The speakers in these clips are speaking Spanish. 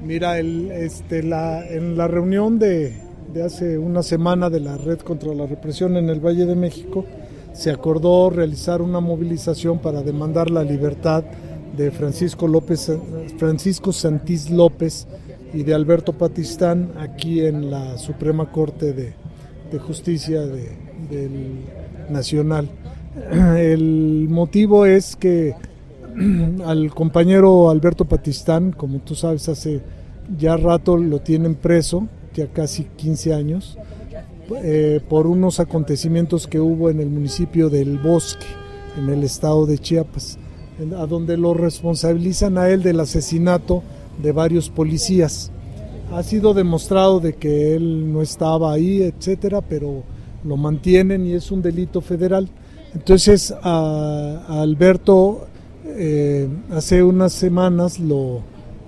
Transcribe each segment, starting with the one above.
Mira, en la reunión de hace una semana de la Red contra la Represión en el Valle de México, se acordó realizar una movilización para demandar la libertad de Francisco Santís López y de Alberto Patistán aquí en la Suprema Corte de Justicia del Nacional. El motivo es que al compañero Alberto Patistán, como tú sabes, hace ya rato lo tienen preso, ya casi 15 años, por unos acontecimientos que hubo en el municipio del Bosque, en el estado de Chiapas, a donde lo responsabilizan a él del asesinato de varios policías. Ha sido demostrado de que él no estaba ahí, etcétera, pero lo mantienen y es un delito federal. Entonces a Alberto hace unas semanas lo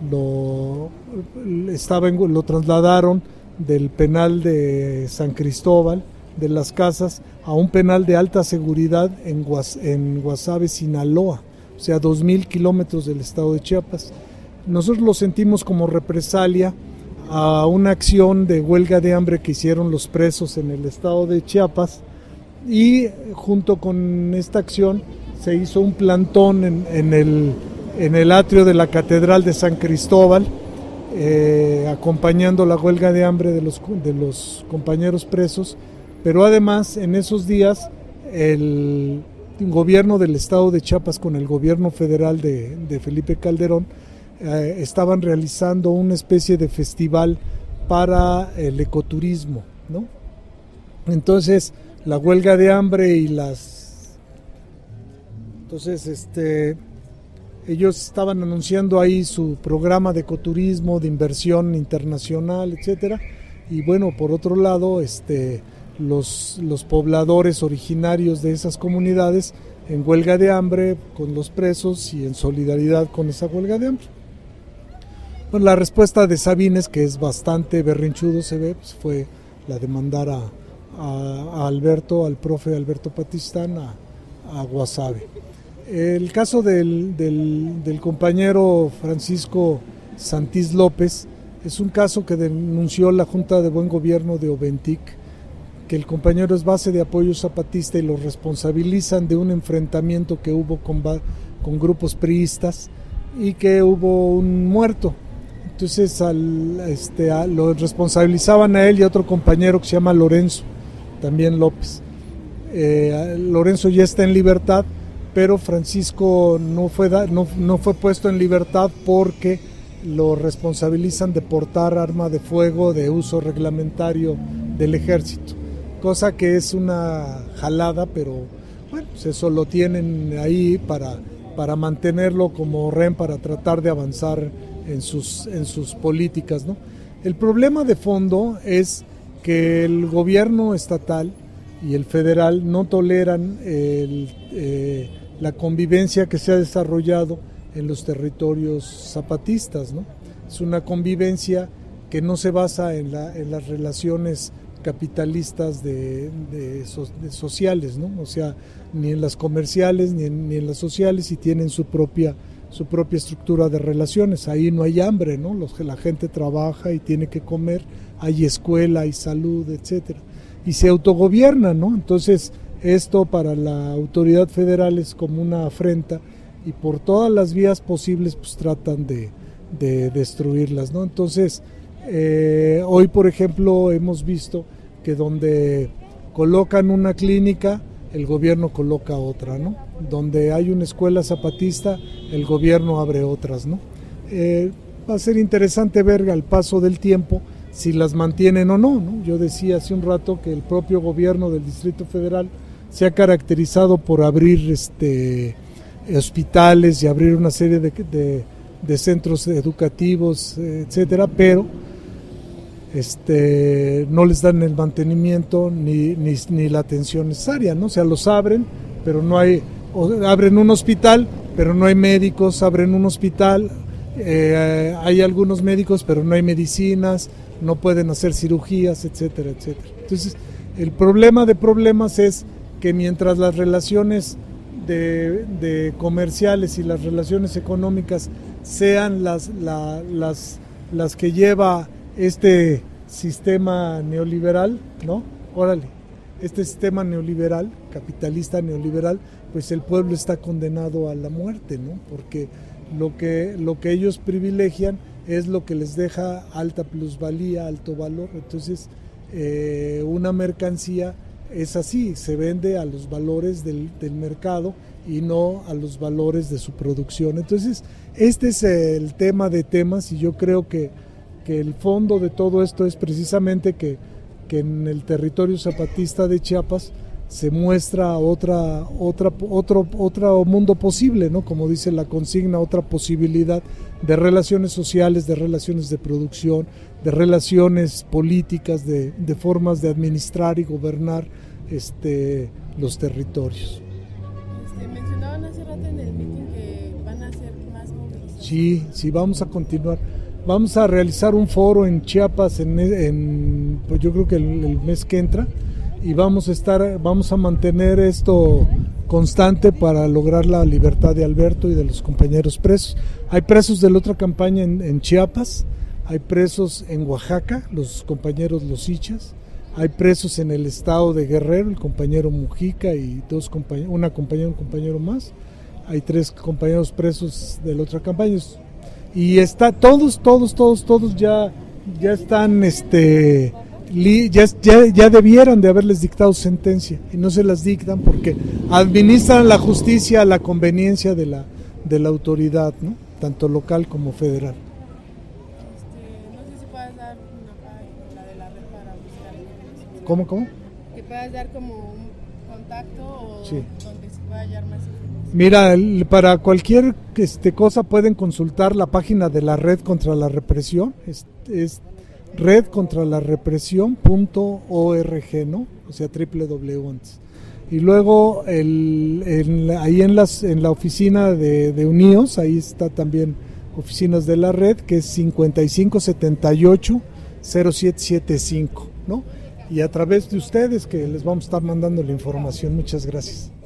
trasladaron del penal de San Cristóbal de las Casas a un penal de alta seguridad en Guasave, Sinaloa, o sea, 2,000 kilómetros del estado de Chiapas. Nosotros lo sentimos como represalia a una acción de huelga de hambre que hicieron los presos en el estado de Chiapas, y junto con esta acción se hizo un plantón en el atrio de la Catedral de San Cristóbal, acompañando la huelga de hambre de los compañeros presos. Pero además en esos días el gobierno del estado de Chiapas con el gobierno federal de Felipe Calderón estaban realizando una especie de festival para el ecoturismo, ¿no? Entonces la huelga de hambre y ellos estaban anunciando ahí su programa de ecoturismo, de inversión internacional, etcétera. Y bueno, por otro lado, los pobladores originarios de esas comunidades en huelga de hambre con los presos y en solidaridad con esa huelga de hambre. Bueno, la respuesta de Sabines, que es bastante berrinchudo, se ve, pues fue la de mandar a Alberto, al profe Alberto Patistán a Guasave. El caso del compañero Francisco Santís López es un caso que denunció la Junta de Buen Gobierno de Oventic, que el compañero es base de apoyo zapatista y lo responsabilizan de un enfrentamiento que hubo con grupos priistas y que hubo un muerto. Entonces lo responsabilizaban a él y a otro compañero que se llama Lorenzo, también López. Lorenzo ya está en libertad, pero Francisco no fue puesto en libertad porque lo responsabilizan de portar arma de fuego de uso reglamentario del ejército, cosa que es una jalada, pero bueno, pues eso lo tienen ahí para mantenerlo como rehén, para tratar de avanzar en sus políticas, ¿no? El problema de fondo es que el gobierno estatal y el federal no toleran la convivencia que se ha desarrollado en los territorios zapatistas, ¿no? Es una convivencia que no se basa en las relaciones capitalistas de sociales, ¿no? O sea, ni en las comerciales ni en las sociales, y tienen su propia estructura de relaciones. Ahí no hay hambre, ¿no? La gente trabaja y tiene que comer, hay escuela, hay salud, etcétera, y se autogobierna, ¿no? Entonces esto para la autoridad federal es como una afrenta, y por todas las vías posibles pues tratan de destruirlas, ¿no? Entonces hoy, por ejemplo, hemos visto que donde colocan una clínica, el gobierno coloca otra, ¿no? Donde hay una escuela zapatista, el gobierno abre otras, ¿no? Va a ser interesante ver al paso del tiempo si las mantienen o no, ¿no? Yo decía hace un rato que el propio gobierno del Distrito Federal se ha caracterizado por abrir hospitales y abrir una serie de centros educativos, etcétera, pero no les dan el mantenimiento ni la atención necesaria, ¿no? O sea, los abren, pero no hay, abren un hospital, pero no hay médicos, abren un hospital, hay algunos médicos, pero no hay medicinas, no pueden hacer cirugías, etcétera, etcétera. Entonces, el problema de problemas es que mientras las relaciones de comerciales y las relaciones económicas sean las las que lleva este sistema neoliberal, ¿no? Órale, este sistema neoliberal, capitalista neoliberal, pues el pueblo está condenado a la muerte, ¿no? Porque lo que ellos privilegian es lo que les deja alta plusvalía, alto valor. Entonces, una mercancía es así, se vende a los valores del mercado y no a los valores de su producción. Entonces, este es el tema de temas, y yo creo que el fondo de todo esto es precisamente que en el territorio zapatista de Chiapas se muestra otro mundo posible, ¿no? Como dice la consigna, otra posibilidad de relaciones sociales, de relaciones de producción, de relaciones políticas, de formas de administrar y gobernar los territorios. Mencionaban hace rato en el meeting que van a hacer más movilizaciones. Sí, vamos a continuar. Vamos a realizar un foro en Chiapas pues yo creo que el mes que entra, y vamos a mantener esto constante para lograr la libertad de Alberto y de los compañeros presos. Hay presos de la otra campaña en Chiapas, hay presos en Oaxaca, los compañeros Losichas, hay presos en el estado de Guerrero, el compañero Mujica y una compañera, un compañero más, hay 3 compañeros presos de la otra campaña. Y todos ya están, ya debieran de haberles dictado sentencia, y no se las dictan porque administran la justicia a la conveniencia de la autoridad, ¿no? Tanto local como federal. No sé si puedas dar una página de la red para buscar información. ¿Cómo? Que puedas dar como un contacto o sí, donde se pueda hallar más información. Mira, para cualquier cosa pueden consultar la página de la Red contra la Represión, es redcontralarepresión.org, ¿no? O sea, www. Y luego ahí en la oficina de UNIOS, ahí está también oficinas de la red, que es 5578-0775, ¿no? Y a través de ustedes que les vamos a estar mandando la información. Muchas gracias.